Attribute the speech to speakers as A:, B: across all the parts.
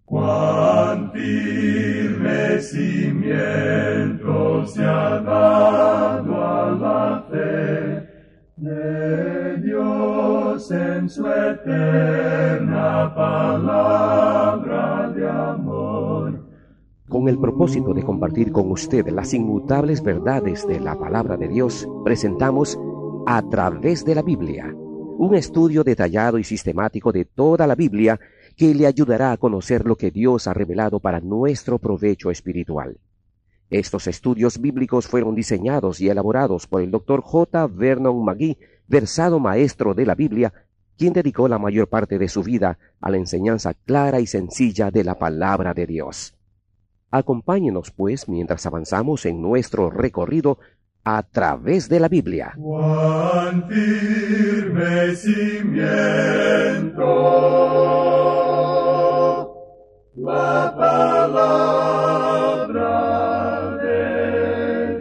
A: Cuán firme cimiento se ha dado a la fe de Dios en su eterna palabra de amor.
B: Con el propósito de compartir con usted las inmutables verdades de la palabra de Dios, presentamos A Través de la Biblia, un estudio detallado y sistemático de toda la Biblia que le ayudará a conocer lo que Dios ha revelado para nuestro provecho espiritual. Estos estudios bíblicos fueron diseñados y elaborados por el Dr. J. Vernon McGee, versado maestro de la Biblia, quien dedicó la mayor parte de su vida a la enseñanza clara y sencilla de la palabra de Dios. Acompáñenos, pues, mientras avanzamos en nuestro recorrido a través de la Biblia.
A: Cuán firme cimiento la palabra de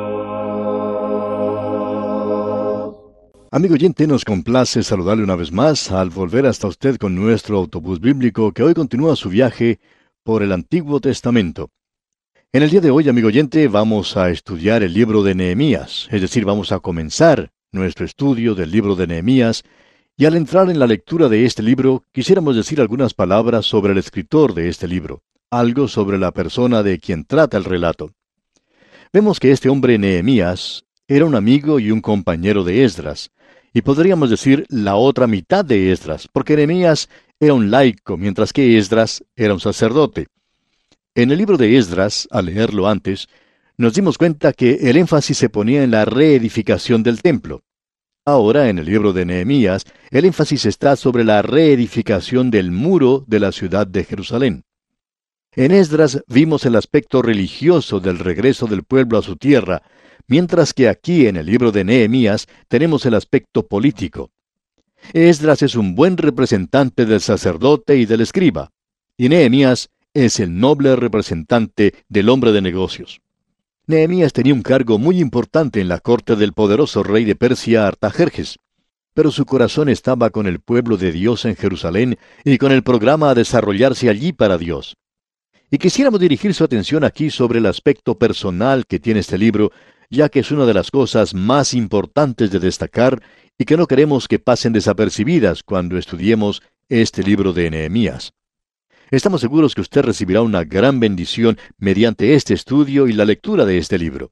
A: Dios.
C: Amigo oyente, nos complace saludarle una vez más al volver hasta usted con nuestro autobús bíblico que hoy continúa su viaje por el Antiguo Testamento. En el día de hoy, amigo oyente, vamos a estudiar el libro de Nehemías, es decir, vamos a comenzar nuestro estudio del libro de Nehemías, y al entrar en la lectura de este libro, quisiéramos decir algunas palabras sobre el escritor de este libro, algo sobre la persona de quien trata el relato. Vemos que este hombre Nehemías era un amigo y un compañero de Esdras, y podríamos decir la otra mitad de Esdras, porque Nehemías era un laico, mientras que Esdras era un sacerdote. En el libro de Esdras, al leerlo antes, nos dimos cuenta que el énfasis se ponía en la reedificación del templo. Ahora, en el libro de Nehemías, el énfasis está sobre la reedificación del muro de la ciudad de Jerusalén. En Esdras vimos el aspecto religioso del regreso del pueblo a su tierra, mientras que aquí en el libro de Nehemías tenemos el aspecto político. Esdras es un buen representante del sacerdote y del escriba, y Nehemías es el noble representante del hombre de negocios. Nehemías tenía un cargo muy importante en la corte del poderoso rey de Persia, Artajerjes, pero su corazón estaba con el pueblo de Dios en Jerusalén y con el programa a desarrollarse allí para Dios. Y quisiéramos dirigir su atención aquí sobre el aspecto personal que tiene este libro, ya que es una de las cosas más importantes de destacar y que no queremos que pasen desapercibidas cuando estudiemos este libro de Nehemías. Estamos seguros que usted recibirá una gran bendición mediante este estudio y la lectura de este libro.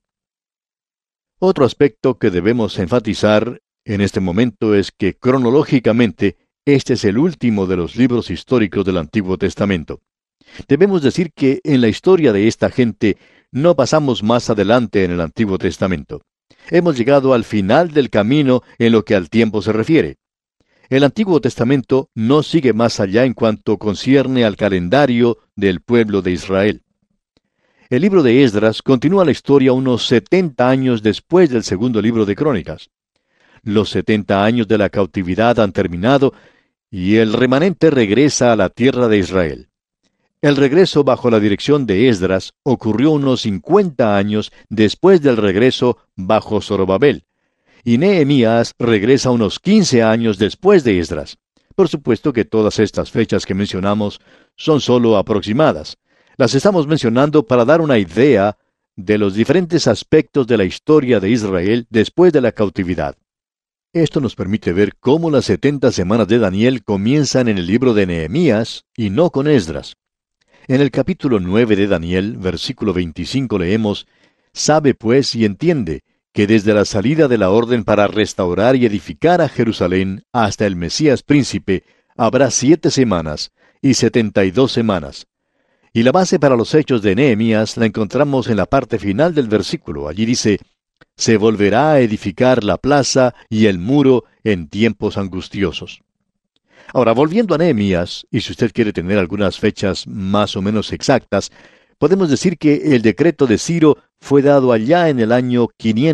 C: Otro aspecto que debemos enfatizar en este momento es que cronológicamente este es el último de los libros históricos del Antiguo Testamento. Debemos decir que en la historia de esta gente no pasamos más adelante en el Antiguo Testamento. Hemos llegado al final del camino en lo que al tiempo se refiere. El Antiguo Testamento no sigue más allá en cuanto concierne al calendario del pueblo de Israel. El libro de Esdras continúa la historia unos 70 años después del segundo libro de Crónicas. Los 70 años de la cautividad han terminado y el remanente regresa a la tierra de Israel. El regreso bajo la dirección de Esdras ocurrió unos 50 años después del regreso bajo Zorobabel. Y Nehemías regresa unos 15 años después de Esdras. Por supuesto que todas estas fechas que mencionamos son solo aproximadas. Las estamos mencionando para dar una idea de los diferentes aspectos de la historia de Israel después de la cautividad. Esto nos permite ver cómo las 70 semanas de Daniel comienzan en el libro de Nehemías y no con Esdras. En el capítulo 9 de Daniel, versículo 25 leemos: «Sabe pues y entiende que desde la salida de la orden para restaurar y edificar a Jerusalén hasta el Mesías príncipe habrá 7 semanas y 72 semanas. Y la base para los hechos de Nehemías la encontramos en la parte final del versículo. Allí dice: se volverá a edificar la plaza y el muro en tiempos angustiosos. Ahora, volviendo a Nehemías, y si usted quiere tener algunas fechas más o menos exactas, podemos decir que el decreto de Ciro fue dado allá en el año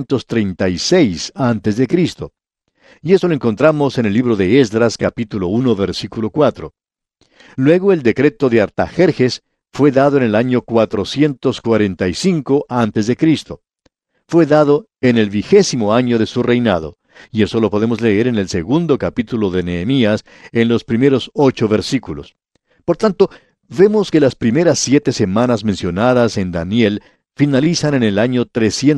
C: 536 a.C. Y eso lo encontramos en el libro de Esdras, capítulo 1, versículo 4. Luego el decreto de Artajerjes fue dado en el año 445 a.C. Fue dado en el 20º año de su reinado, y eso lo podemos leer en el segundo capítulo de Nehemías, en los primeros 8 versículos. Por tanto, Vemos que las primeras 7 semanas mencionadas en Daniel finalizan en el año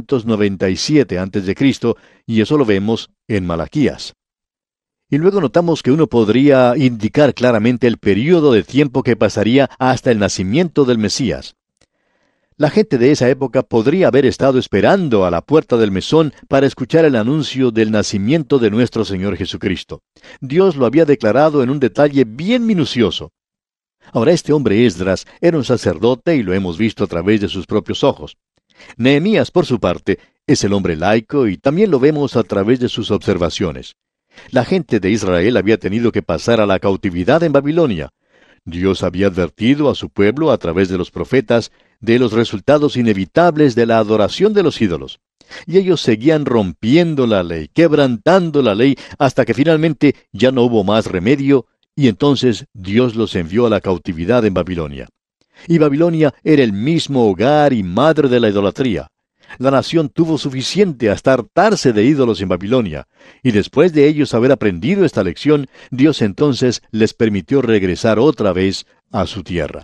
C: 397 a.C., y eso lo vemos en Malaquías. Y luego notamos que uno podría indicar claramente el período de tiempo que pasaría hasta el nacimiento del Mesías. La gente de esa época podría haber estado esperando a la puerta del mesón para escuchar el anuncio del nacimiento de nuestro Señor Jesucristo. Dios lo había declarado en un detalle bien minucioso. Ahora, este hombre Esdras era un sacerdote y lo hemos visto a través de sus propios ojos. Nehemías, por su parte, es el hombre laico y también lo vemos a través de sus observaciones. La gente de Israel había tenido que pasar a la cautividad en Babilonia. Dios había advertido a su pueblo a través de los profetas de los resultados inevitables de la adoración de los ídolos. Y ellos seguían rompiendo la ley, quebrantando la ley, hasta que finalmente ya no hubo más remedio, y entonces Dios los envió a la cautividad en Babilonia. Y Babilonia era el mismo hogar y madre de la idolatría. La nación tuvo suficiente hasta hartarse de ídolos en Babilonia, y después de ellos haber aprendido esta lección, Dios entonces les permitió regresar otra vez a su tierra.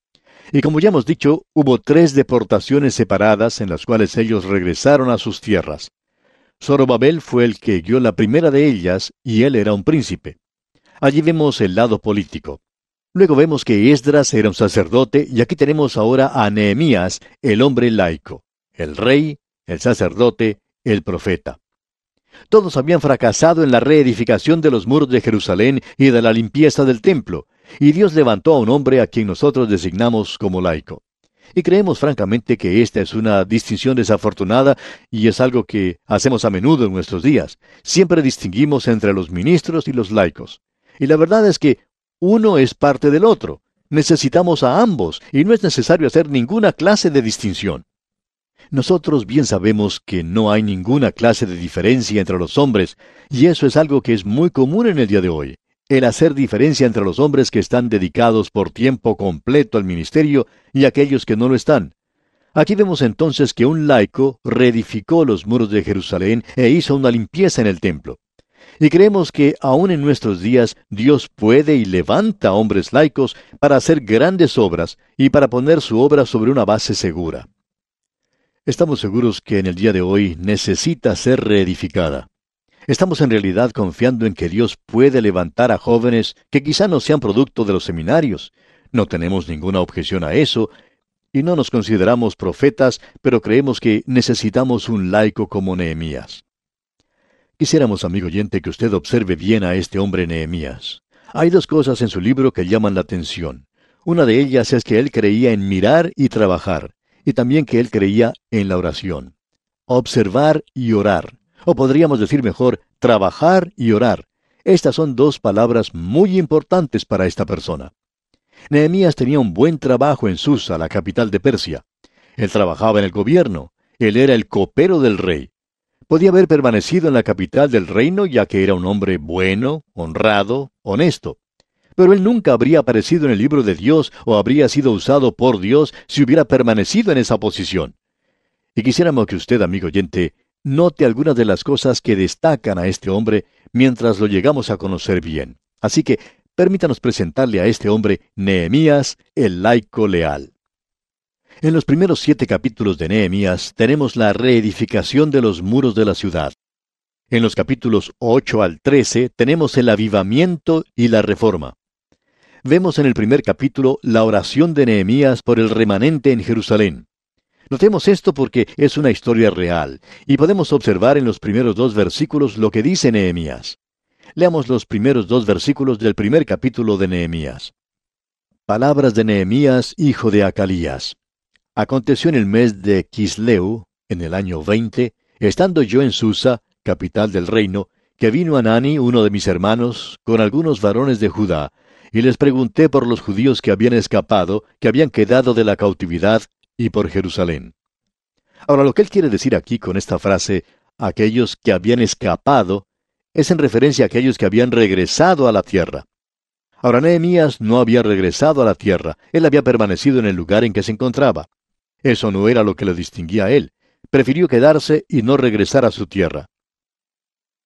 C: Y como ya hemos dicho, hubo 3 deportaciones separadas en las cuales ellos regresaron a sus tierras. Zorobabel fue el que guió la primera de ellas, y él era un príncipe. Allí vemos el lado político. Luego vemos que Esdras era un sacerdote, y aquí tenemos ahora a Nehemías, el hombre laico, el rey, el sacerdote, el profeta. Todos habían fracasado en la reedificación de los muros de Jerusalén y de la limpieza del templo, y Dios levantó a un hombre a quien nosotros designamos como laico. Y creemos francamente que esta es una distinción desafortunada y es algo que hacemos a menudo en nuestros días. Siempre distinguimos entre los ministros y los laicos. Y la verdad es que uno es parte del otro. Necesitamos a ambos y no es necesario hacer ninguna clase de distinción. Nosotros bien sabemos que no hay ninguna clase de diferencia entre los hombres, y eso es algo que es muy común en el día de hoy, el hacer diferencia entre los hombres que están dedicados por tiempo completo al ministerio y aquellos que no lo están. Aquí vemos entonces que un laico reedificó los muros de Jerusalén e hizo una limpieza en el templo. Y creemos que aún en nuestros días Dios puede y levanta hombres laicos para hacer grandes obras y para poner su obra sobre una base segura. Estamos seguros que en el día de hoy necesita ser reedificada. Estamos en realidad confiando en que Dios puede levantar a jóvenes que quizá no sean producto de los seminarios. No tenemos ninguna objeción a eso, y no nos consideramos profetas, pero creemos que necesitamos un laico como Nehemías. Quisiéramos, amigo oyente, que usted observe bien a este hombre Nehemías. Hay 2 cosas en su libro que llaman la atención. Una de ellas es que él creía en mirar y trabajar, y también que él creía en la oración. Observar y orar. O podríamos decir mejor, trabajar y orar. Estas son 2 palabras muy importantes para esta persona. Nehemías tenía un buen trabajo en Susa, la capital de Persia. Él trabajaba en el gobierno. Él era el copero del rey. Podía haber permanecido en la capital del reino ya que era un hombre bueno, honrado, honesto. Pero él nunca habría aparecido en el libro de Dios o habría sido usado por Dios si hubiera permanecido en esa posición. Y quisiéramos que usted, amigo oyente, note algunas de las cosas que destacan a este hombre mientras lo llegamos a conocer bien. Así que permítanos presentarle a este hombre Nehemías, el laico leal. En los primeros 7 capítulos de Nehemías tenemos la reedificación de los muros de la ciudad. En los capítulos 8 al 13 tenemos el avivamiento y la reforma. Vemos en el primer capítulo la oración de Nehemías por el remanente en Jerusalén. Notemos esto porque es una historia real, y podemos observar en los primeros 2 versículos lo que dice Nehemías. Leamos los primeros 2 versículos del primer capítulo de Nehemías. Palabras de Nehemías, hijo de Acalías. Aconteció en el mes de Quisleu, en el año 20, estando yo en Susa, capital del reino, que vino Hanani, uno de mis hermanos, con algunos varones de Judá, y les pregunté por los judíos que habían escapado, que habían quedado de la cautividad, y por Jerusalén. Ahora, lo que él quiere decir aquí con esta frase, aquellos que habían escapado, es en referencia a aquellos que habían regresado a la tierra. Ahora, Nehemías no había regresado a la tierra, él había permanecido en el lugar en que se encontraba. Eso no era lo que lo distinguía a él. Prefirió quedarse y no regresar a su tierra.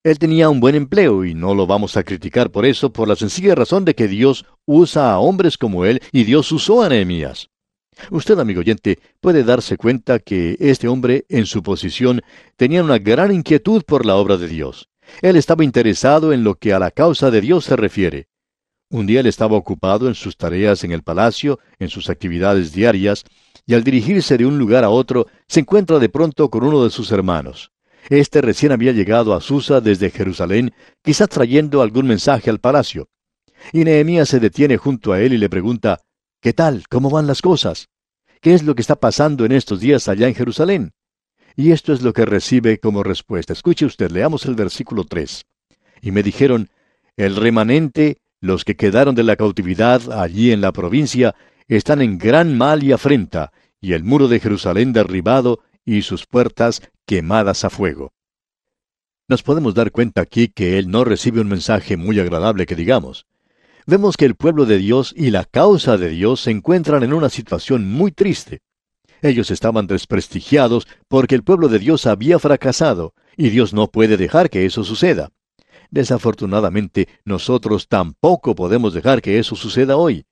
C: Él tenía un buen empleo y no lo vamos a criticar por eso, por la sencilla razón de que Dios usa a hombres como él y Dios usó a Nehemías. Usted, amigo oyente, puede darse cuenta que este hombre, en su posición, tenía una gran inquietud por la obra de Dios. Él estaba interesado en lo que a la causa de Dios se refiere. Un día él estaba ocupado en sus tareas en el palacio, en sus actividades diarias, y al dirigirse de un lugar a otro, se encuentra de pronto con uno de sus hermanos. Este recién había llegado a Susa desde Jerusalén, quizás trayendo algún mensaje al palacio. Y Nehemías se detiene junto a él y le pregunta, ¿qué tal? ¿Cómo van las cosas? ¿Qué es lo que está pasando en estos días allá en Jerusalén? Y esto es lo que recibe como respuesta. Escuche usted, leamos el versículo 3. Y me dijeron, el remanente, los que quedaron de la cautividad allí en la provincia, están en gran mal y afrenta, y el muro de Jerusalén derribado, y sus puertas quemadas a fuego. Nos podemos dar cuenta aquí que él no recibe un mensaje muy agradable que digamos. Vemos que el pueblo de Dios y la causa de Dios se encuentran en una situación muy triste. Ellos estaban desprestigiados porque el pueblo de Dios había fracasado, y Dios no puede dejar que eso suceda. Desafortunadamente, nosotros tampoco podemos dejar que eso suceda hoy.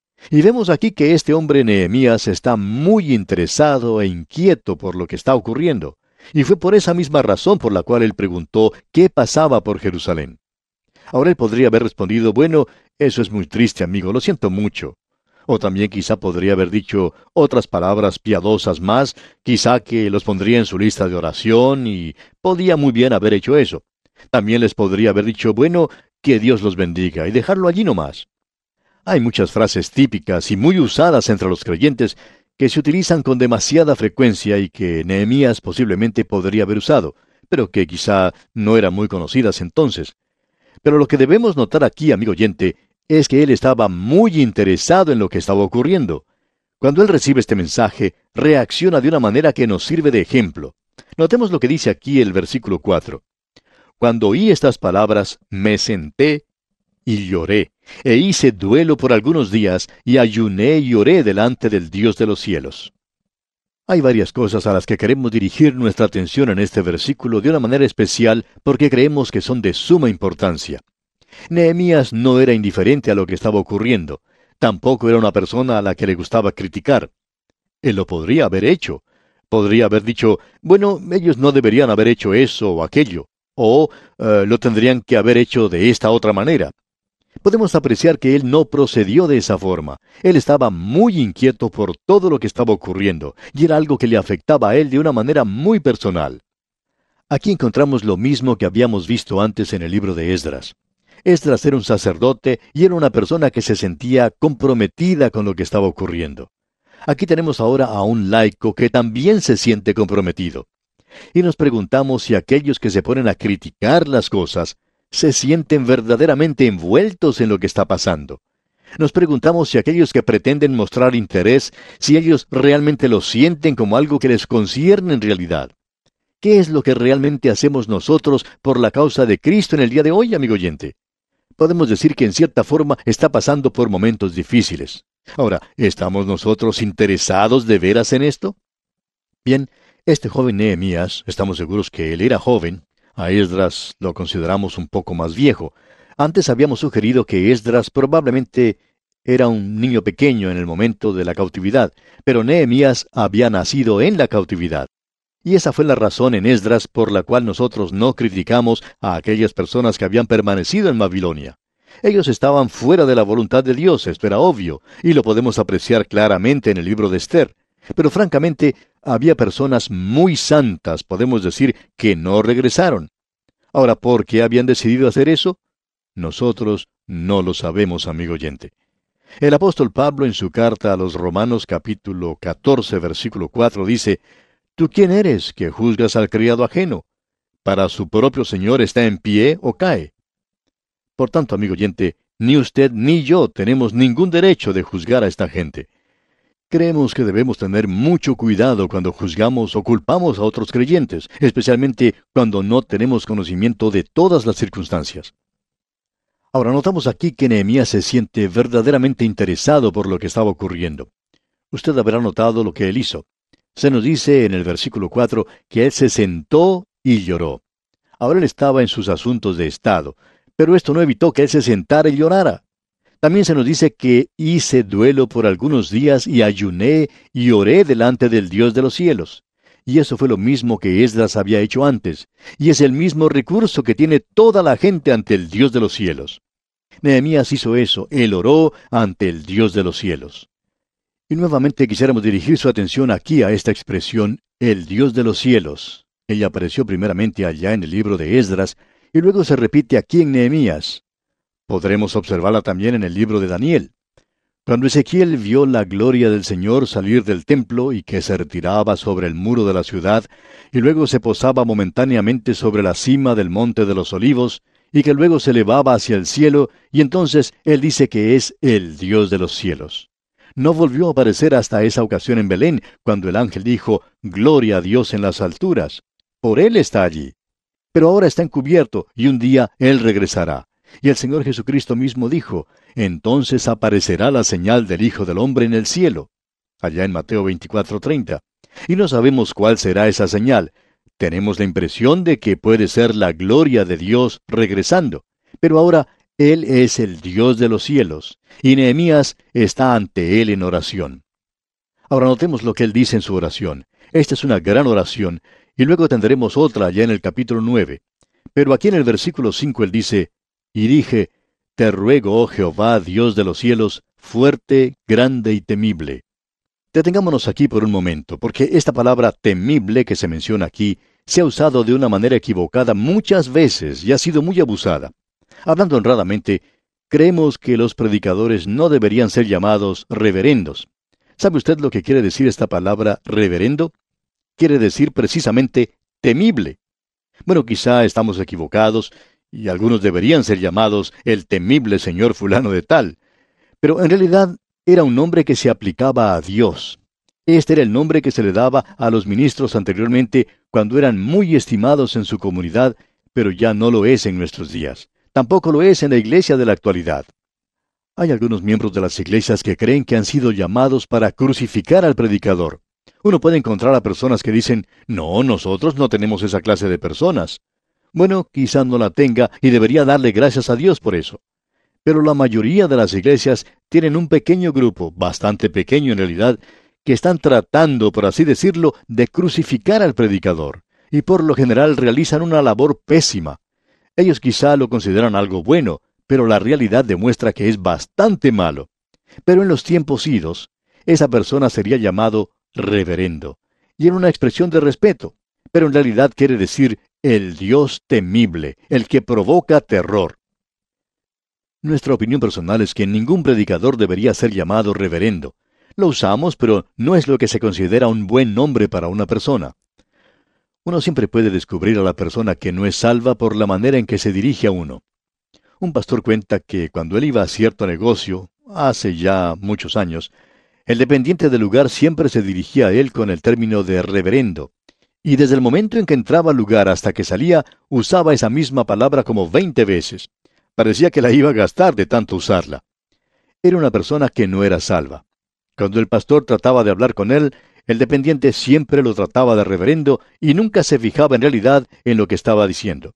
C: Y vemos aquí que este hombre Nehemías está muy interesado e inquieto por lo que está ocurriendo. Y fue por esa misma razón por la cual él preguntó qué pasaba por Jerusalén. Ahora él podría haber respondido, bueno, eso es muy triste, amigo, lo siento mucho. O también quizá podría haber dicho otras palabras piadosas más, quizá que los pondría en su lista de oración y podía muy bien haber hecho eso. También les podría haber dicho, bueno, que Dios los bendiga y dejarlo allí nomás. Hay muchas frases típicas y muy usadas entre los creyentes que se utilizan con demasiada frecuencia y que Nehemías posiblemente podría haber usado, pero que quizá no eran muy conocidas entonces. Pero lo que debemos notar aquí, amigo oyente, es que él estaba muy interesado en lo que estaba ocurriendo. Cuando él recibe este mensaje, reacciona de una manera que nos sirve de ejemplo. Notemos lo que dice aquí el versículo 4. Cuando oí estas palabras, me senté y lloré, e hice duelo por algunos días, y ayuné y oré delante del Dios de los cielos. Hay varias cosas a las que queremos dirigir nuestra atención en este versículo de una manera especial porque creemos que son de suma importancia. Nehemías no era indiferente a lo que estaba ocurriendo. Tampoco era una persona a la que le gustaba criticar. Él lo podría haber hecho. Podría haber dicho, bueno, ellos no deberían haber hecho eso o aquello. O lo tendrían que haber hecho de esta otra manera. Podemos apreciar que él no procedió de esa forma. Él estaba muy inquieto por todo lo que estaba ocurriendo, y era algo que le afectaba a él de una manera muy personal. Aquí encontramos lo mismo que habíamos visto antes en el libro de Esdras. Esdras era un sacerdote y era una persona que se sentía comprometida con lo que estaba ocurriendo. Aquí tenemos ahora a un laico que también se siente comprometido. Y nos preguntamos si aquellos que se ponen a criticar las cosas se sienten verdaderamente envueltos en lo que está pasando. Nos preguntamos si aquellos que pretenden mostrar interés, si ellos realmente lo sienten como algo que les concierne en realidad. ¿Qué es lo que realmente hacemos nosotros por la causa de Cristo en el día de hoy, amigo oyente? Podemos decir que en cierta forma está pasando por momentos difíciles. Ahora, ¿estamos nosotros interesados de veras en esto? Bien, este joven Nehemías, estamos seguros que él era joven. A Esdras lo consideramos un poco más viejo. Antes habíamos sugerido que Esdras probablemente era un niño pequeño en el momento de la cautividad, pero Nehemías había nacido en la cautividad. Y esa fue la razón en Esdras por la cual nosotros no criticamos a aquellas personas que habían permanecido en Babilonia. Ellos estaban fuera de la voluntad de Dios, esto era obvio, y lo podemos apreciar claramente en el libro de Esther. Pero francamente, había personas muy santas, podemos decir, que no regresaron. Ahora, ¿por qué habían decidido hacer eso? Nosotros no lo sabemos, amigo oyente. El apóstol Pablo en su carta a los Romanos capítulo 14, versículo 4 dice, ¿tú quién eres que juzgas al criado ajeno? ¿Para su propio Señor está en pie o cae? Por tanto, amigo oyente, ni usted ni yo tenemos ningún derecho de juzgar a esta gente. Creemos que debemos tener mucho cuidado cuando juzgamos o culpamos a otros creyentes, especialmente cuando no tenemos conocimiento de todas las circunstancias. Ahora notamos aquí que Nehemías se siente verdaderamente interesado por lo que estaba ocurriendo. Usted habrá notado lo que él hizo. Se nos dice en el versículo 4 que él se sentó y lloró. Ahora él estaba en sus asuntos de estado, pero esto no evitó que él se sentara y llorara. También se nos dice que hice duelo por algunos días y ayuné y oré delante del Dios de los cielos. Y eso fue lo mismo que Esdras había hecho antes, y es el mismo recurso que tiene toda la gente ante el Dios de los cielos. Nehemías hizo eso, él oró ante el Dios de los cielos. Y nuevamente quisiéramos dirigir su atención aquí a esta expresión, el Dios de los cielos. Ella apareció primeramente allá en el libro de Esdras, y luego se repite aquí en Nehemías. Podremos observarla también en el libro de Daniel. Cuando Ezequiel vio la gloria del Señor salir del templo y que se retiraba sobre el muro de la ciudad, y luego se posaba momentáneamente sobre la cima del monte de los olivos, y que luego se elevaba hacia el cielo, y entonces él dice que es el Dios de los cielos. No volvió a aparecer hasta esa ocasión en Belén, cuando el ángel dijo, «Gloria a Dios en las alturas». Por él está allí. Pero ahora está encubierto, y un día él regresará. Y el Señor Jesucristo mismo dijo, «Entonces aparecerá la señal del Hijo del Hombre en el cielo», allá en Mateo 24:30. Y no sabemos cuál será esa señal. Tenemos la impresión de que puede ser la gloria de Dios regresando. Pero ahora Él es el Dios de los cielos, y Nehemías está ante Él en oración. Ahora notemos lo que Él dice en su oración. Esta es una gran oración, y luego tendremos otra allá en el capítulo 9. Pero aquí en el versículo 5 Él dice, «Y dije, te ruego, oh Jehová, Dios de los cielos, fuerte, grande y temible». Detengámonos aquí por un momento, porque esta palabra temible que se menciona aquí se ha usado de una manera equivocada muchas veces y ha sido muy abusada. Hablando honradamente, creemos que los predicadores no deberían ser llamados reverendos. ¿Sabe usted lo que quiere decir esta palabra reverendo? Quiere decir precisamente temible. Bueno, quizá estamos equivocados, y algunos deberían ser llamados el temible señor fulano de tal. Pero en realidad era un nombre que se aplicaba a Dios. Este era el nombre que se le daba a los ministros anteriormente cuando eran muy estimados en su comunidad, pero ya no lo es en nuestros días. Tampoco lo es en la iglesia de la actualidad. Hay algunos miembros de las iglesias que creen que han sido llamados para crucificar al predicador. Uno puede encontrar a personas que dicen, «No, nosotros no tenemos esa clase de personas». Bueno, quizá no la tenga y debería darle gracias a Dios por eso. Pero la mayoría de las iglesias tienen un pequeño grupo, bastante pequeño en realidad, que están tratando, por así decirlo, de crucificar al predicador, y por lo general realizan una labor pésima. Ellos quizá lo consideran algo bueno, pero la realidad demuestra que es bastante malo. Pero en los tiempos idos, esa persona sería llamado reverendo, y en una expresión de respeto, pero en realidad quiere decir el Dios temible, el que provoca terror. Nuestra opinión personal es que ningún predicador debería ser llamado reverendo. Lo usamos, pero no es lo que se considera un buen nombre para una persona. Uno siempre puede descubrir a la persona que no es salva por la manera en que se dirige a uno. Un pastor cuenta que cuando él iba a cierto negocio, hace ya muchos años, el dependiente del lugar siempre se dirigía a él con el término de reverendo, y desde el momento en que entraba al lugar hasta que salía, usaba esa misma palabra como 20 veces. Parecía que la iba a gastar de tanto usarla. Era una persona que no era salva. Cuando el pastor trataba de hablar con él, el dependiente siempre lo trataba de reverendo y nunca se fijaba en realidad en lo que estaba diciendo.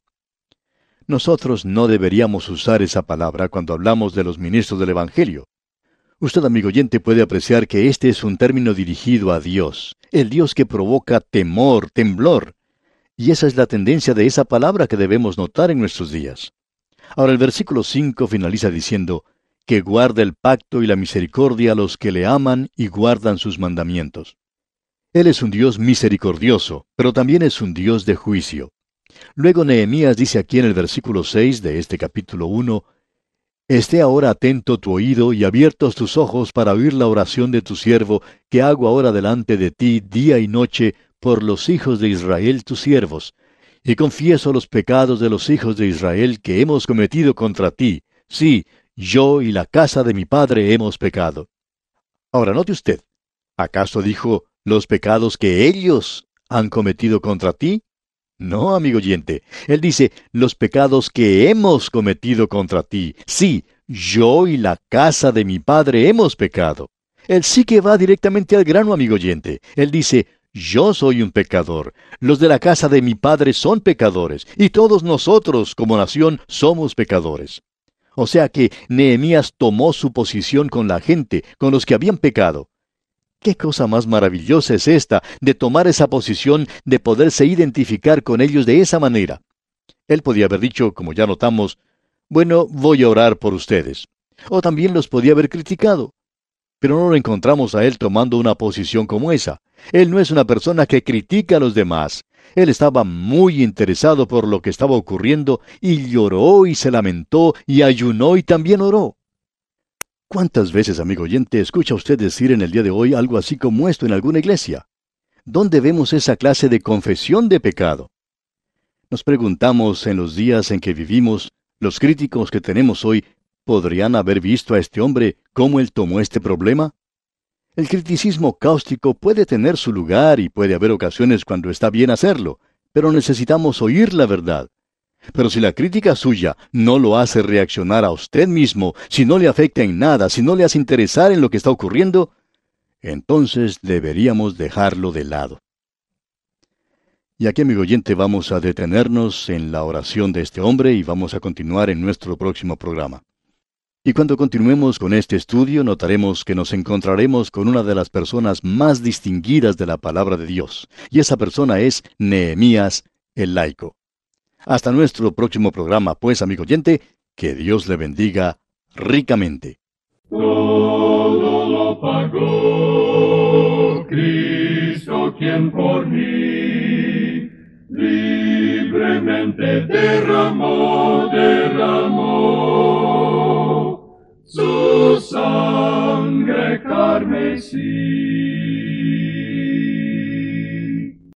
C: Nosotros no deberíamos usar esa palabra cuando hablamos de los ministros del Evangelio. Usted, amigo oyente, puede apreciar que este es un término dirigido a Dios, el Dios que provoca temor, temblor. Y esa es la tendencia de esa palabra que debemos notar en nuestros días. Ahora el versículo 5 finaliza diciendo, que guarda el pacto y la misericordia a los que le aman y guardan sus mandamientos. Él es un Dios misericordioso, pero también es un Dios de juicio. Luego Nehemías dice aquí en el versículo 6 de este capítulo 1, «Esté ahora atento tu oído y abiertos tus ojos para oír la oración de tu siervo, que hago ahora delante de ti día y noche por los hijos de Israel tus siervos. Y confieso los pecados de los hijos de Israel que hemos cometido contra ti. Sí, yo y la casa de mi padre hemos pecado». Ahora note usted, ¿acaso dijo los pecados que ellos han cometido contra ti? No, amigo oyente. Él dice, los pecados que hemos cometido contra ti. Sí, yo y la casa de mi padre hemos pecado. Él sí que va directamente al grano, amigo oyente. Él dice, Yo soy un pecador, los de la casa de mi padre son pecadores, y todos nosotros como nación somos pecadores. O sea que Nehemías tomó su posición con la gente, con los que habían pecado. ¿Qué cosa más maravillosa es esta de tomar esa posición, de poderse identificar con ellos de esa manera? Él podía haber dicho, como ya notamos, bueno, voy a orar por ustedes. O también los podía haber criticado. Pero no lo encontramos a él tomando una posición como esa. Él no es una persona que critica a los demás. Él estaba muy interesado por lo que estaba ocurriendo y lloró y se lamentó y ayunó y también oró. ¿Cuántas veces, amigo oyente, escucha usted decir en el día de hoy algo así como esto en alguna iglesia? ¿Dónde vemos esa clase de confesión de pecado? Nos preguntamos en los días en que vivimos, los críticos que tenemos hoy, ¿podrían haber visto a este hombre cómo él tomó este problema? El criticismo cáustico puede tener su lugar y puede haber ocasiones cuando está bien hacerlo, pero necesitamos oír la verdad. Pero si la crítica suya no lo hace reaccionar a usted mismo, si no le afecta en nada, si no le hace interesar en lo que está ocurriendo, entonces deberíamos dejarlo de lado. Y aquí, amigo oyente, vamos a detenernos en la oración de este hombre y vamos a continuar en nuestro próximo programa. Y cuando continuemos con este estudio, notaremos que nos encontraremos con una de las personas más distinguidas de la palabra de Dios, y esa persona es Nehemías, el laico. Hasta nuestro próximo programa, pues, amigo oyente, que Dios le bendiga ricamente.
A: Todo lo pagó Cristo, quien por mí libremente derramó su sangre carmesí.